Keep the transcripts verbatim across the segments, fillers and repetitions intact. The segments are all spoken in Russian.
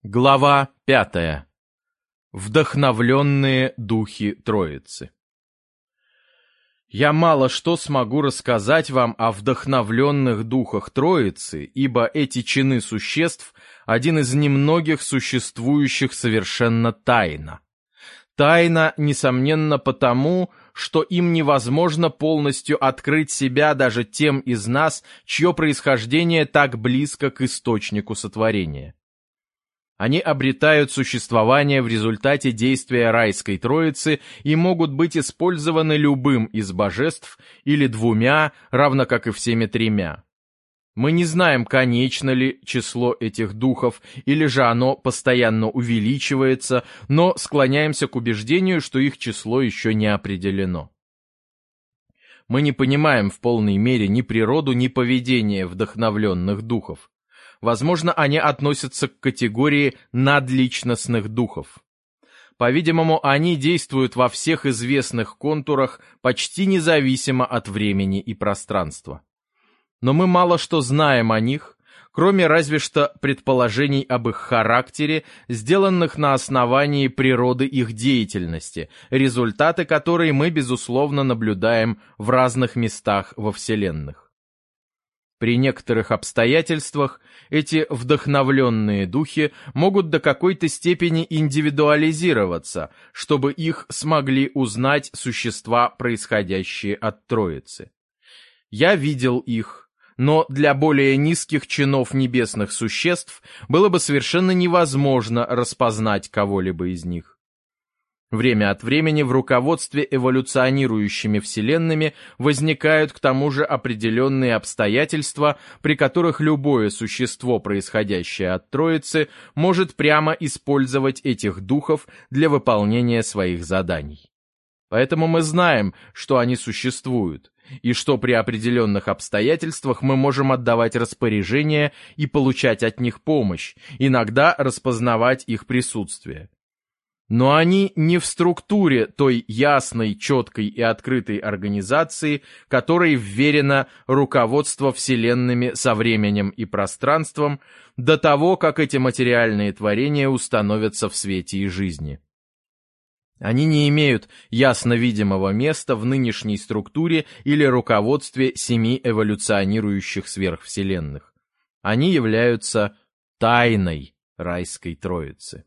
Глава пятая. Вдохновленные духи Троицы. Я мало что смогу рассказать вам о вдохновленных духах Троицы, ибо эти чины существ – один из немногих существующих совершенно тайно. Тайна, несомненно, потому, что им невозможно полностью открыть себя даже тем из нас, чье происхождение так близко к источнику сотворения. Они обретают существование в результате действия райской троицы и могут быть использованы любым из божеств или двумя, равно как и всеми тремя. Мы не знаем, конечно ли число этих духов, или же оно постоянно увеличивается, но склоняемся к убеждению, что их число еще не определено. Мы не понимаем в полной мере ни природу, ни поведение вдохновленных духов. Возможно, они относятся к категории надличностных духов. По-видимому, они действуют во всех известных контурах почти независимо от времени и пространства. Но мы мало что знаем о них, кроме разве что предположений об их характере, сделанных на основании природы их деятельности, результаты которой мы, безусловно, наблюдаем в разных местах во Вселенных. При некоторых обстоятельствах эти вдохновленные духи могут до какой-то степени индивидуализироваться, чтобы их смогли узнать существа, происходящие от Троицы. Я видел их, но для более низких чинов небесных существ было бы совершенно невозможно распознать кого-либо из них. Время от времени в руководстве эволюционирующими вселенными возникают к тому же определенные обстоятельства, при которых любое существо, происходящее от Троицы, может прямо использовать этих духов для выполнения своих заданий. Поэтому мы знаем, что они существуют, и что при определенных обстоятельствах мы можем отдавать распоряжения и получать от них помощь, иногда распознавать их присутствие. Но они не в структуре той ясной, четкой и открытой организации, которой вверено руководство вселенными со временем и пространством до того, как эти материальные творения установятся в свете и жизни. Они не имеют ясно видимого места в нынешней структуре или руководстве семи эволюционирующих сверхвселенных. Они являются тайной райской троицы.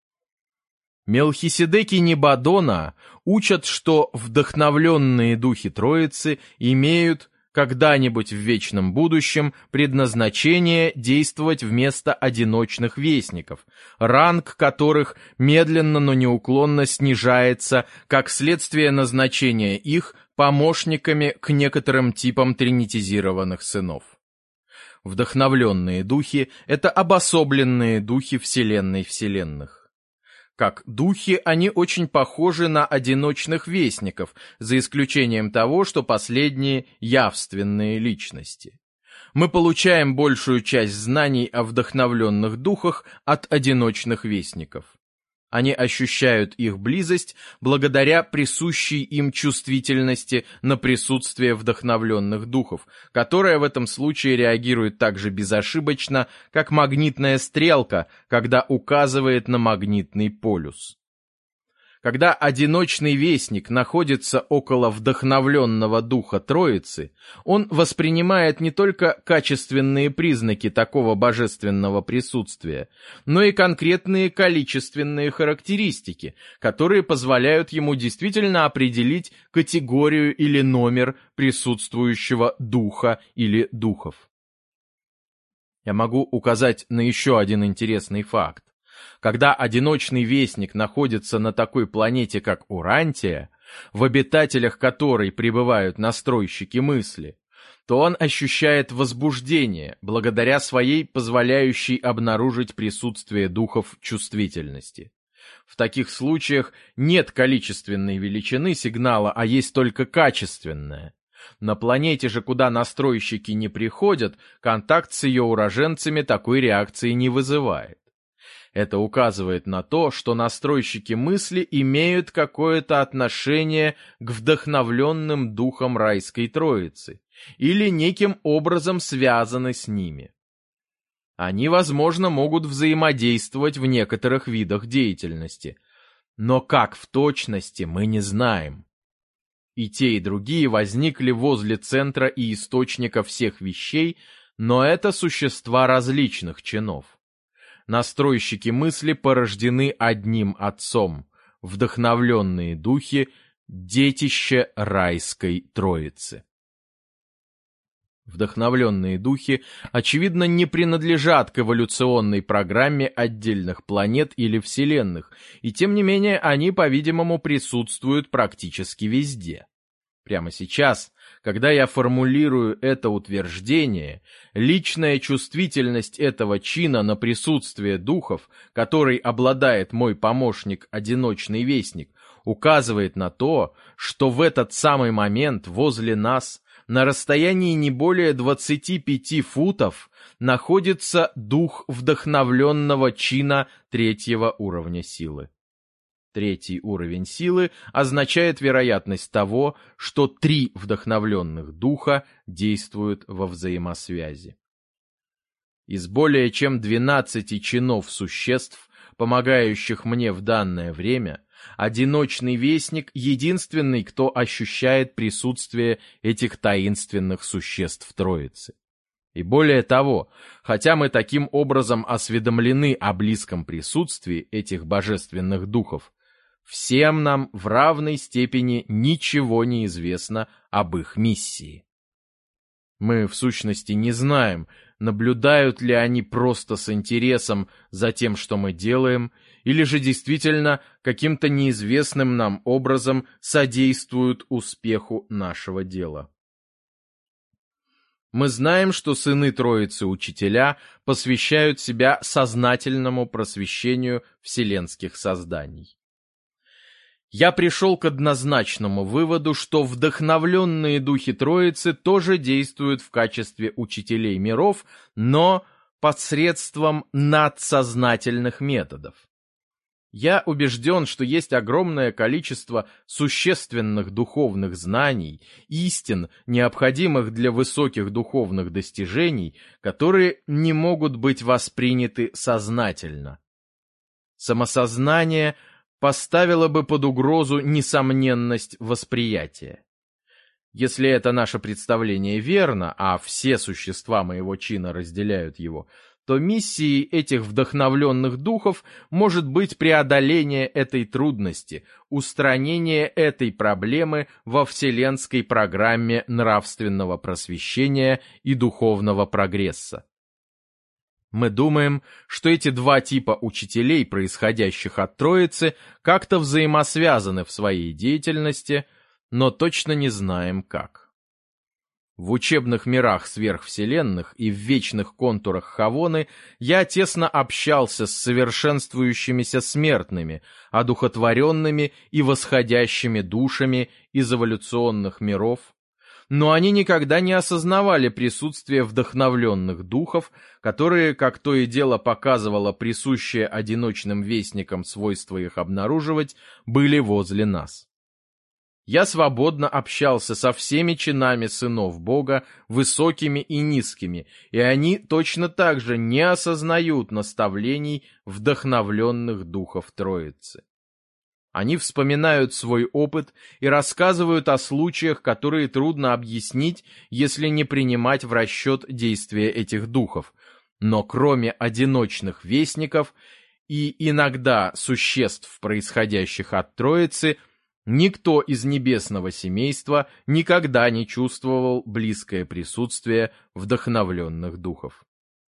Мелхиседеки Небадона учат, что вдохновленные духи Троицы имеют когда-нибудь в вечном будущем предназначение действовать вместо одиночных вестников, ранг которых медленно, но неуклонно снижается как следствие назначения их помощниками к некоторым типам тринитизированных сынов. Вдохновленные духи — это обособленные духи Вселенной вселенных. Как духи, они очень похожи на одиночных вестников, за исключением того, что последние – явственные личности. Мы получаем большую часть знаний о вдохновленных духах от одиночных вестников. Они ощущают их близость благодаря присущей им чувствительности на присутствие вдохновленных духов, которая в этом случае реагирует так же безошибочно, как магнитная стрелка, когда указывает на магнитный полюс. Когда одиночный вестник находится около вдохновленного духа Троицы, он воспринимает не только качественные признаки такого божественного присутствия, но и конкретные количественные характеристики, которые позволяют ему действительно определить категорию или номер присутствующего духа или духов. Я могу указать на еще один интересный факт. Когда одиночный вестник находится на такой планете, как Урантия, в обитателях которой пребывают настройщики мысли, то он ощущает возбуждение благодаря своей позволяющей обнаружить присутствие духов чувствительности. В таких случаях нет количественной величины сигнала, а есть только качественная. На планете же, куда настройщики не приходят, контакт с ее уроженцами такой реакции не вызывает. Это указывает на то, что настройщики мысли имеют какое-то отношение к вдохновленным духам райской троицы или неким образом связаны с ними. Они, возможно, могут взаимодействовать в некоторых видах деятельности, но как в точности мы не знаем. И те, и другие возникли возле центра и источника всех вещей, но это существа различных чинов. Настройщики мысли порождены одним отцом, вдохновленные духи, детище райской Троицы. Вдохновленные духи, очевидно, не принадлежат к эволюционной программе отдельных планет или вселенных, и тем не менее они, по-видимому, присутствуют практически везде. Прямо сейчас, когда я формулирую это утверждение, личная чувствительность этого чина на присутствие духов, которой обладает мой помощник-одиночный вестник, указывает на то, что в этот самый момент возле нас, на расстоянии не более двадцати пяти футов, находится дух вдохновленного чина третьего уровня силы. Третий уровень силы означает вероятность того, что три вдохновленных духа действуют во взаимосвязи. Из более чем двенадцати чинов существ, помогающих мне в данное время, одиночный вестник — единственный, кто ощущает присутствие этих таинственных существ Троицы. И более того, хотя мы таким образом осведомлены о близком присутствии этих божественных духов, всем нам в равной степени ничего не известно об их миссии. Мы, в сущности, не знаем, наблюдают ли они просто с интересом за тем, что мы делаем, или же действительно каким-то неизвестным нам образом содействуют успеху нашего дела. Мы знаем, что сыны Троицы Учителя посвящают себя сознательному просвещению вселенских созданий. Я пришел к однозначному выводу, что вдохновленные духи Троицы тоже действуют в качестве учителей миров, но посредством надсознательных методов. Я убежден, что есть огромное количество существенных духовных знаний, истин, необходимых для высоких духовных достижений, которые не могут быть восприняты сознательно. Самосознание поставило бы под угрозу несомненность восприятия. Если это наше представление верно, а все существа моего чина разделяют его, то миссией этих вдохновленных духов может быть преодоление этой трудности, устранение этой проблемы во вселенской программе нравственного просвещения и духовного прогресса. Мы думаем, что эти два типа учителей, происходящих от Троицы, как-то взаимосвязаны в своей деятельности, но точно не знаем как. В учебных мирах сверхвселенных и в вечных контурах Хавоны я тесно общался с совершенствующимися смертными, одухотворенными и восходящими душами из эволюционных миров, но они никогда не осознавали присутствие вдохновленных духов, которые, как то и дело показывало присущее одиночным вестникам свойство их обнаруживать, были возле нас. Я свободно общался со всеми чинами сынов Бога, высокими и низкими, и они точно так же не осознают наставлений вдохновленных духов Троицы. Они вспоминают свой опыт и рассказывают о случаях, которые трудно объяснить, если не принимать в расчет действия этих духов. Но кроме одиночных вестников и иногда существ, происходящих от Троицы, никто из небесного семейства никогда не чувствовал близкое присутствие вдохновленных духов.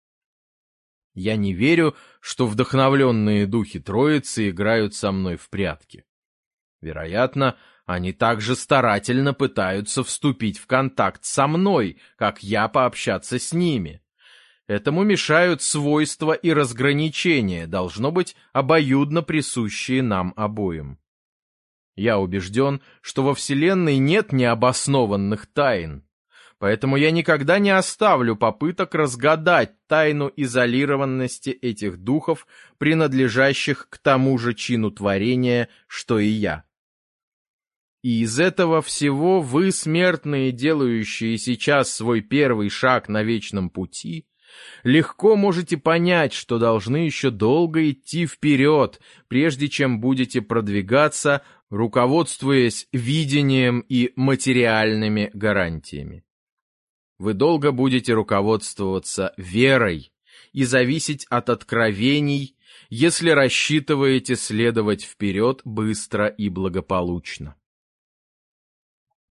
Я не верю, что вдохновленные духи Троицы играют со мной в прятки. Вероятно, они также старательно пытаются вступить в контакт со мной, как я пообщаться с ними. Этому мешают свойства и разграничения, должно быть, обоюдно присущие нам обоим. Я убежден, что во Вселенной нет необоснованных тайн. Поэтому я никогда не оставлю попыток разгадать тайну изолированности этих духов, принадлежащих к тому же чину творения, что и я. И из этого всего вы, смертные, делающие сейчас свой первый шаг на вечном пути, Легко можете понять, что должны еще долго идти вперед, прежде чем будете продвигаться, руководствуясь видением и материальными гарантиями. Вы долго будете руководствоваться верой и зависеть от откровений, если рассчитываете следовать вперед быстро и благополучно.